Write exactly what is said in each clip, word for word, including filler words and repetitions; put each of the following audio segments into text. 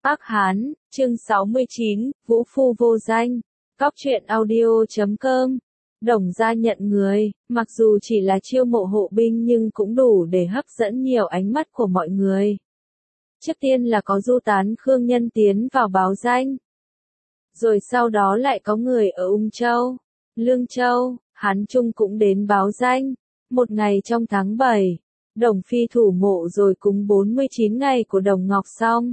Ác Hán, chương sáu mươi chín, Vũ Phu Vô Danh, Cóc truyện audio chấm com. Đồng gia nhận người, mặc dù chỉ là chiêu mộ hộ binh nhưng cũng đủ để hấp dẫn nhiều ánh mắt của mọi người. Trước tiên là có du tán Khương Nhân tiến vào báo danh. Rồi sau đó lại có người ở Ung Châu, Lương Châu, Hán Trung cũng đến báo danh. Một ngày trong tháng bảy, Đồng Phi thủ mộ rồi cúng bốn mươi chín ngày của Đồng Ngọc xong.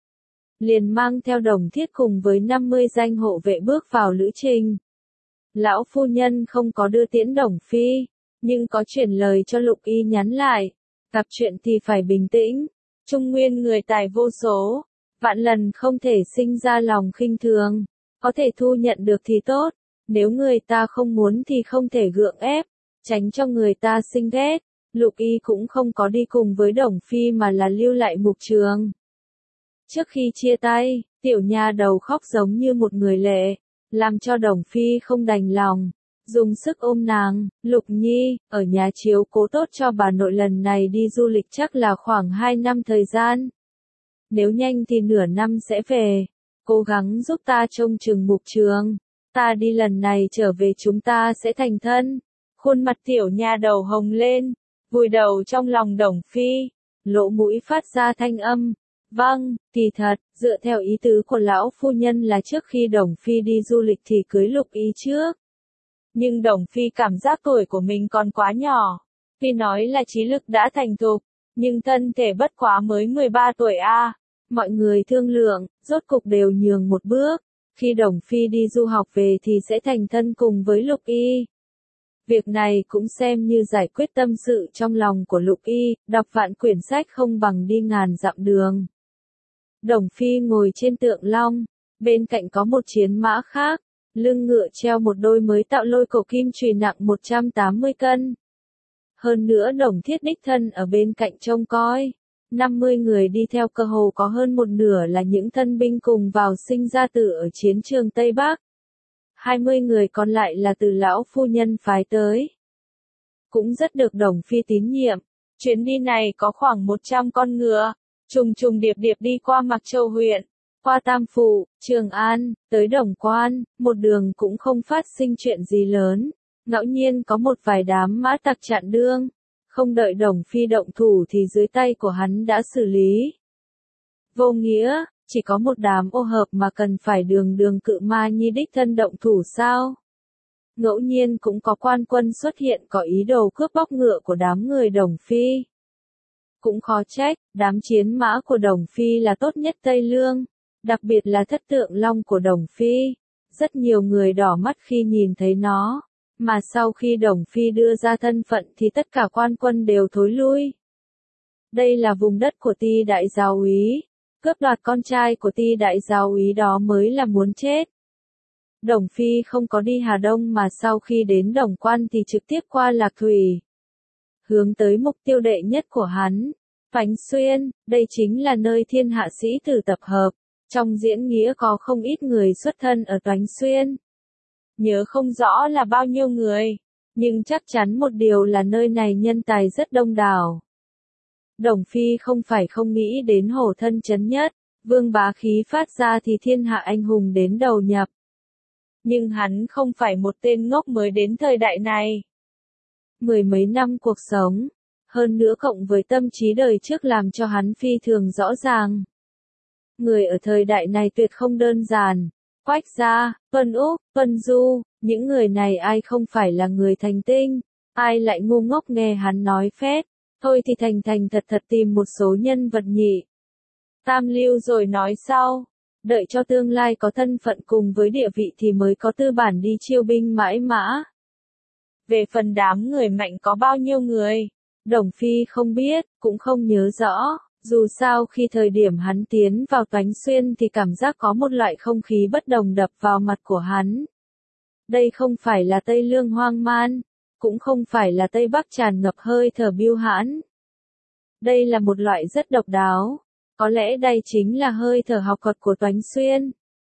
Liền mang theo Đồng Thiết cùng với năm mươi danh hộ vệ bước vào lữ trình. Lão phu nhân không có đưa tiễn Đồng Phi, nhưng có chuyển lời cho Lục Y nhắn lại. Gặp chuyện thì phải bình tĩnh, Trung Nguyên người tài vô số, vạn lần không thể sinh ra lòng khinh thường, có thể thu nhận được thì tốt, nếu người ta không muốn thì không thể gượng ép, tránh cho người ta sinh ghét. Lục Y cũng không có đi cùng với Đồng Phi mà là lưu lại mục trường. Trước khi chia tay, tiểu nha đầu khóc giống như một người lệ, làm cho Đồng Phi không đành lòng, dùng sức ôm nàng. Lục Nhi, ở nhà chiếu cố tốt cho bà nội, lần này đi du lịch chắc là khoảng hai năm thời gian. Nếu nhanh thì nửa năm sẽ về, cố gắng giúp ta trông chừng mục trường, ta đi lần này trở về chúng ta sẽ thành thân. Khuôn mặt tiểu nha đầu hồng lên, vùi đầu trong lòng Đồng Phi, lỗ mũi phát ra thanh âm. Vâng, kỳ thật, dựa theo ý tứ của lão phu nhân là trước khi Đồng Phi đi du lịch thì cưới Lục Y trước. Nhưng Đồng Phi cảm giác tuổi của mình còn quá nhỏ. Tuy nói là trí lực đã thành thục, nhưng thân thể bất quá mới mười ba tuổi a. À. Mọi người thương lượng, rốt cục đều nhường một bước. Khi Đồng Phi đi du học về thì sẽ thành thân cùng với Lục Y. Việc này cũng xem như giải quyết tâm sự trong lòng của Lục Y, đọc vạn quyển sách không bằng đi ngàn dặm đường. Đồng Phi ngồi trên tượng long, bên cạnh có một chiến mã khác, lưng ngựa treo một đôi mới tạo lôi cổ kim chùy nặng một trăm tám mươi cân. Hơn nữa Đồng Thiết đích thân ở bên cạnh trông coi, năm mươi người đi theo cơ hồ có hơn một nửa là những thân binh cùng vào sinh ra tử ở chiến trường Tây Bắc. hai mươi người còn lại là từ lão phu nhân phái tới. Cũng rất được Đồng Phi tín nhiệm, chuyến đi này có khoảng một trăm con ngựa. Trùng trùng điệp điệp đi qua Mạc Châu huyện, qua Tam Phụ, Trường An, tới Đồng Quan, một đường cũng không phát sinh chuyện gì lớn. Ngẫu nhiên có một vài đám mã tặc chặn đường, không đợi Đồng Phi động thủ thì dưới tay của hắn đã xử lý. Vô nghĩa, chỉ có một đám ô hợp mà cần phải đường đường cự ma nhi đích thân động thủ sao? Ngẫu nhiên cũng có quan quân xuất hiện có ý đồ cướp bóc ngựa của đám người Đồng Phi. Cũng khó trách, đám chiến mã của Đồng Phi là tốt nhất Tây Lương, đặc biệt là thất tượng long của Đồng Phi. Rất nhiều người đỏ mắt khi nhìn thấy nó, mà sau khi Đồng Phi đưa ra thân phận thì tất cả quan quân đều thối lui. Đây là vùng đất của Ti đại giáo úy, cướp đoạt con trai của Ti đại giáo úy đó mới là muốn chết. Đồng Phi không có đi Hà Đông mà sau khi đến Đồng Quan thì trực tiếp qua Lạc Thủy. Hướng tới mục tiêu đệ nhất của hắn, Toánh Xuyên, đây chính là nơi thiên hạ sĩ tử tập hợp. Trong diễn nghĩa có không ít người xuất thân ở Toánh Xuyên. Nhớ không rõ là bao nhiêu người, nhưng chắc chắn một điều là nơi này nhân tài rất đông đảo. Đồng Phi không phải không nghĩ đến Hổ Thân Chấn Nhất, vương bá khí phát ra thì thiên hạ anh hùng đến đầu nhập. Nhưng hắn không phải một tên ngốc mới đến thời đại này. Mười mấy năm cuộc sống, hơn nữa cộng với tâm trí đời trước làm cho hắn phi thường rõ ràng. Người ở thời đại này tuyệt không đơn giản. Quách Gia, Tuân Úc, Tuân Du, những người này ai không phải là người thành tinh, ai lại ngu ngốc nghe hắn nói phét, thôi thì thành thành thật thật tìm một số nhân vật nhị. Tam lưu rồi nói sau, đợi cho tương lai có thân phận cùng với địa vị thì mới có tư bản đi chiêu binh mãi mã. Về phần đám người mạnh có bao nhiêu người, Đồng Phi không biết, cũng không nhớ rõ, dù sao khi thời điểm hắn tiến vào Toánh Xuyên thì cảm giác có một loại không khí bất đồng đập vào mặt của hắn. Đây không phải là Tây Lương hoang man, cũng không phải là Tây Bắc tràn ngập hơi thở biêu hãn. Đây là một loại rất độc đáo, có lẽ đây chính là hơi thở học thuật của Toánh Xuyên.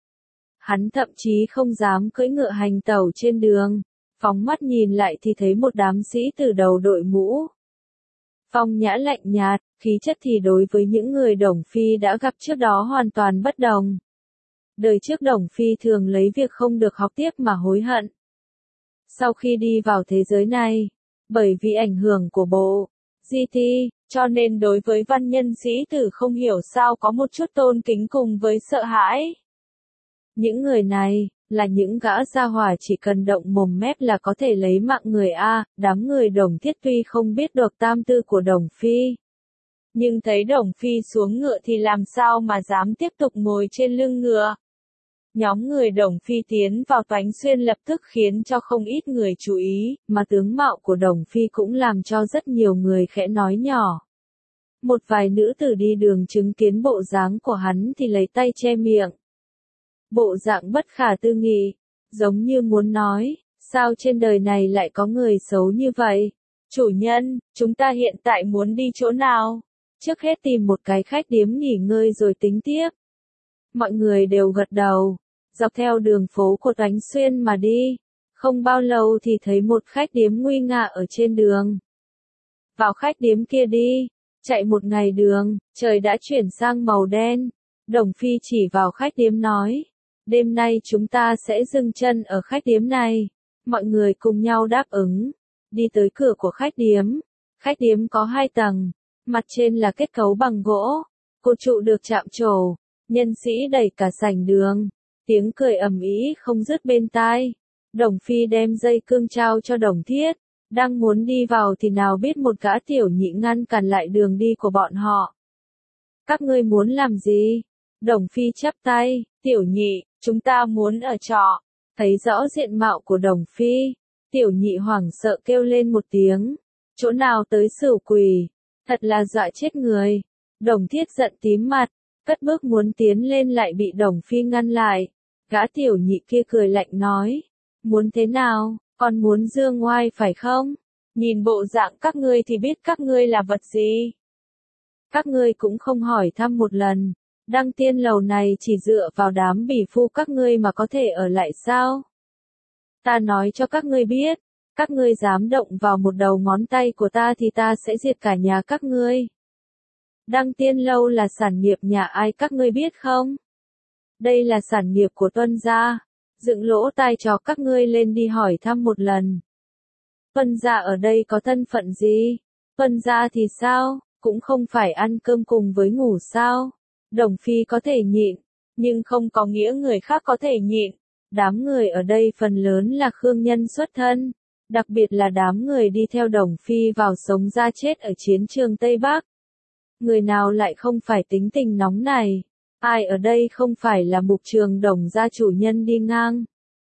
Hắn thậm chí không dám cưỡi ngựa hành tẩu trên đường. Phóng mắt nhìn lại thì thấy một đám sĩ tử đầu đội mũ. phong nhã lạnh nhạt, khí chất thì đối với những người Đồng Phi đã gặp trước đó hoàn toàn bất đồng. Đời trước Đồng Phi thường lấy việc không được học tiếp mà hối hận. Sau khi đi vào thế giới này, bởi vì ảnh hưởng của bộ giê tê, cho nên đối với văn nhân sĩ tử không hiểu sao có một chút tôn kính cùng với sợ hãi. Những người này, là những gã gia hỏa chỉ cần động mồm mép là có thể lấy mạng người a. Đám người Đồng Thiết tuy không biết được tam tư của Đồng Phi, nhưng thấy Đồng Phi xuống ngựa thì làm sao mà dám tiếp tục ngồi trên lưng ngựa. Nhóm người Đồng Phi tiến vào Toánh Xuyên lập tức khiến cho không ít người chú ý, mà tướng mạo của Đồng Phi cũng làm cho rất nhiều người khẽ nói nhỏ. Một vài nữ tử đi đường chứng kiến bộ dáng của hắn thì lấy tay che miệng. Bộ dạng bất khả tư nghị, giống như muốn nói, sao trên đời này lại có người xấu như vậy? Chủ nhân, chúng ta hiện tại muốn đi chỗ nào? Trước hết tìm một cái khách điếm nghỉ ngơi rồi tính tiếp. Mọi người đều gật đầu, dọc theo đường phố của Toánh Xuyên mà đi. Không bao lâu thì thấy một khách điếm nguy nga ở trên đường. Vào khách điếm kia đi, chạy một ngày đường, trời đã chuyển sang màu đen. Đồng Phi chỉ vào khách điếm nói, đêm nay chúng ta sẽ dừng chân ở khách điếm này. Mọi người cùng nhau đáp ứng, đi tới cửa của khách điếm. Khách điếm có hai tầng, mặt trên là kết cấu bằng gỗ, cột trụ được chạm trổ, nhân sĩ đẩy cả sảnh đường, tiếng cười ầm ĩ không dứt bên tai. Đồng Phi đem dây cương trao cho Đồng Thiết, đang muốn đi vào thì nào biết một gã tiểu nhị ngăn cản lại đường đi của bọn họ. Các ngươi muốn làm gì? Đồng Phi chắp tay, tiểu nhị, chúng ta muốn ở trọ. Thấy rõ diện mạo của Đồng Phi, tiểu nhị hoảng sợ kêu lên một tiếng, chỗ nào tới sửu quỷ, thật là dọa chết người. Đồng Thiết giận tím mặt, cất bước muốn tiến lên lại bị Đồng Phi ngăn lại. Gã tiểu nhị kia cười lạnh nói, muốn thế nào, còn muốn dương ngoai phải không? Nhìn bộ dạng các ngươi thì biết các ngươi là vật gì. Các ngươi cũng không hỏi thăm một lần, Đăng Tiên lầu này chỉ dựa vào đám bỉ phu các ngươi mà có thể ở lại sao? Ta nói cho các ngươi biết, các ngươi dám động vào một đầu ngón tay của ta thì ta sẽ diệt cả nhà các ngươi. Đăng Tiên lâu là sản nghiệp nhà ai các ngươi biết không? Đây là sản nghiệp của Tuân gia, dựng lỗ tai cho các ngươi lên đi hỏi thăm một lần. Tuân gia ở đây có thân phận gì? Tuân gia thì sao, cũng không phải ăn cơm cùng với ngủ sao? Đồng Phi có thể nhịn, nhưng không có nghĩa người khác có thể nhịn. Đám người ở đây phần lớn là khương nhân xuất thân, đặc biệt là đám người đi theo Đồng Phi vào sống ra chết ở chiến trường Tây Bắc. Người nào lại không phải tính tình nóng này? Ai ở đây không phải là mục trường Đồng gia chủ nhân đi ngang?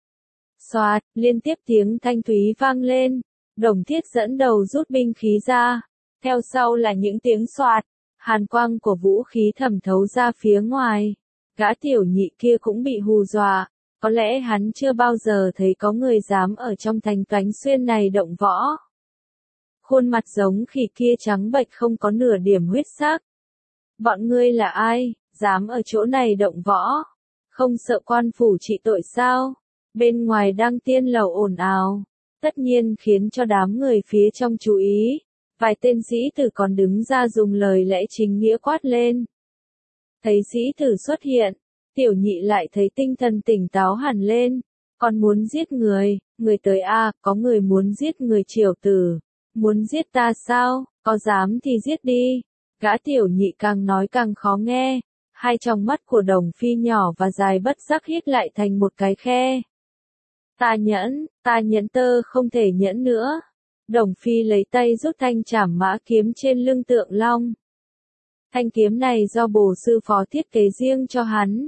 Xoạt, liên tiếp tiếng thanh thúy vang lên. Đồng Thiết dẫn đầu rút binh khí ra, theo sau là những tiếng xoạt, hàn quang của vũ khí thẩm thấu ra phía ngoài. Gã tiểu nhị kia cũng bị hù dọa, có lẽ hắn chưa bao giờ thấy có người dám ở trong thành Toánh Xuyên này động võ. Khuôn mặt giống khỉ kia trắng bệch không có nửa điểm huyết sắc. Bọn ngươi là ai, dám ở chỗ này động võ? Không sợ quan phủ trị tội sao? Bên ngoài Đăng Tiên lầu ồn ào, tất nhiên khiến cho đám người phía trong chú ý. Vài tên sĩ tử còn đứng ra dùng lời lẽ chính nghĩa quát lên. Thấy sĩ tử xuất hiện, tiểu nhị lại thấy tinh thần tỉnh táo hẳn lên. Còn muốn giết người, người tới a, à, có người muốn giết người Triều tử. Muốn giết ta sao, có dám thì giết đi. Gã tiểu nhị càng nói càng khó nghe. Hai tròng mắt của Đồng Phi nhỏ và dài bất giác hít lại thành một cái khe. Ta nhẫn, ta nhẫn tơ không thể nhẫn nữa. Đồng Phi lấy tay rút thanh trảm mã kiếm trên lưng Tượng Long. Thanh kiếm này do bổ sư phó thiết kế riêng cho hắn.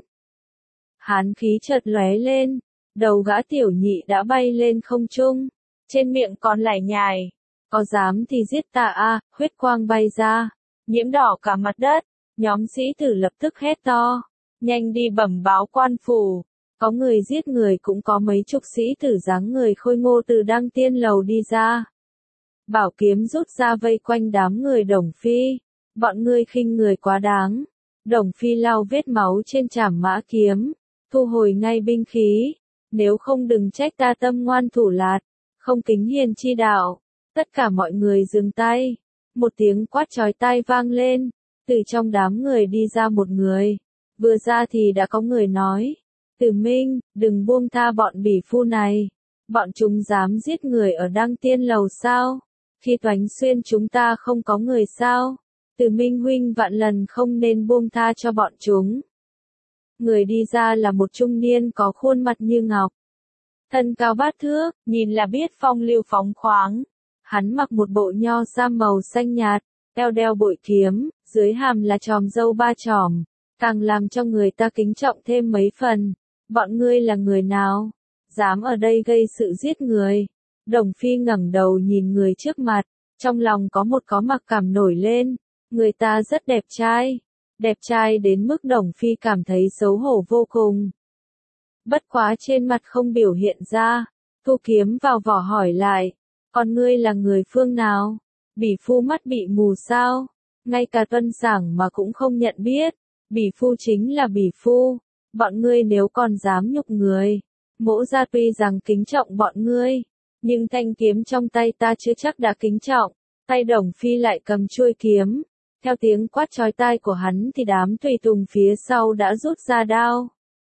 Hắn khí chợt lóe lên, đầu gã tiểu nhị đã bay lên không trung, trên miệng còn lải nhải, có dám thì giết ta a, huyết quang bay ra, nhiễm đỏ cả mặt đất. Nhóm sĩ tử lập tức hét to, nhanh đi bẩm báo quan phủ. Có người giết người cũng có mấy chục sĩ tử dáng người khôi ngô từ Đăng Tiên lầu đi ra. Bảo kiếm rút ra vây quanh đám người Đồng Phi. Bọn ngươi khinh người quá đáng. Đồng Phi lau vết máu trên trảm mã kiếm, thu hồi ngay binh khí. Nếu không đừng trách ta tâm ngoan thủ lạt, không kính hiền chi đạo. Tất cả mọi người dừng tay. Một tiếng quát chói tai vang lên, từ trong đám người đi ra một người. Vừa ra thì đã có người nói, Tử Minh, đừng buông tha bọn bỉ phu này. Bọn chúng dám giết người ở Đăng Tiên Lầu sao? Khi Toánh Xuyên chúng ta không có người sao? Tử Minh huynh vạn lần không nên buông tha cho bọn chúng. Người đi ra là một trung niên có khuôn mặt như ngọc. Thân cao bát thước, nhìn là biết phong lưu phóng khoáng. Hắn mặc một bộ nho sa màu xanh nhạt, eo đeo bội kiếm, dưới hàm là chòm râu ba chòm, càng làm cho người ta kính trọng thêm mấy phần. Bọn ngươi là người nào? Dám ở đây gây sự giết người? Đồng Phi ngẩng đầu nhìn người trước mặt, trong lòng có một có mặc cảm nổi lên. Người ta rất đẹp trai, đẹp trai đến mức Đồng Phi cảm thấy xấu hổ vô cùng. Bất quá trên mặt không biểu hiện ra, thu kiếm vào vỏ hỏi lại, còn ngươi là người phương nào? Bỉ phu mắt bị mù sao? Ngay cả Tuân Sảng mà cũng không nhận biết, bỉ phu chính là bỉ phu, bọn ngươi nếu còn dám nhục người, Mỗ gia tuy rằng kính trọng bọn ngươi, nhưng thanh kiếm trong tay ta chưa chắc đã kính trọng. Tay Đồng Phi lại cầm chuôi kiếm, theo tiếng quát chói tai của hắn thì đám tùy tùng phía sau đã rút ra đao.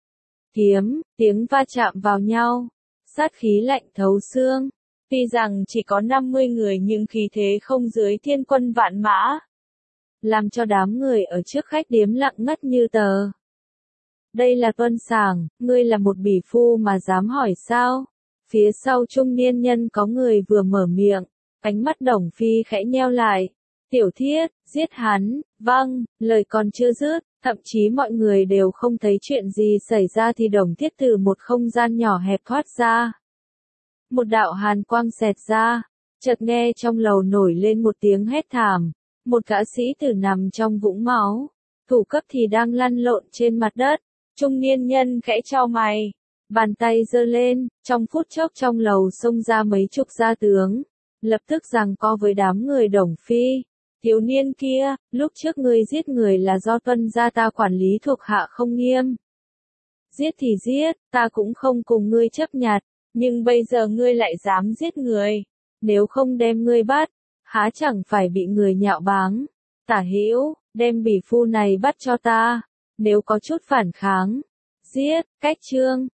Kiếm, tiếng va chạm vào nhau, sát khí lạnh thấu xương. Tuy rằng chỉ có năm mươi người nhưng khí thế không dưới thiên quân vạn mã, làm cho đám người ở trước khách điếm lặng ngắt như tờ. Đây là Tuân Sảng, ngươi là một bỉ phu mà dám hỏi sao? Phía sau trung niên nhân có người vừa mở miệng, ánh mắt Đồng Phi khẽ nheo lại. Tiểu Thiết, giết hắn, vâng, lời còn chưa dứt, thậm chí mọi người đều không thấy chuyện gì xảy ra thì Đồng Thiết từ một không gian nhỏ hẹp thoát ra. Một đạo hàn quang xẹt ra, chợt nghe trong lầu nổi lên một tiếng hét thảm, một gã sĩ tử nằm trong vũng máu, thủ cấp thì đang lăn lộn trên mặt đất. Trung niên nhân khẽ chau mày, bàn tay giơ lên, trong phút chốc trong lầu xông ra mấy chục gia tướng, lập tức giằng co với đám người Đồng Phi. Thiếu niên kia, lúc trước ngươi giết người là do Tuân gia ta quản lý thuộc hạ không nghiêm. Giết thì giết, ta cũng không cùng ngươi chấp nhặt, nhưng bây giờ ngươi lại dám giết người, nếu không đem ngươi bắt, há chẳng phải bị người nhạo báng. Tả Hữu, đem bỉ phu này bắt cho ta, nếu có chút phản kháng, giết. Cách chương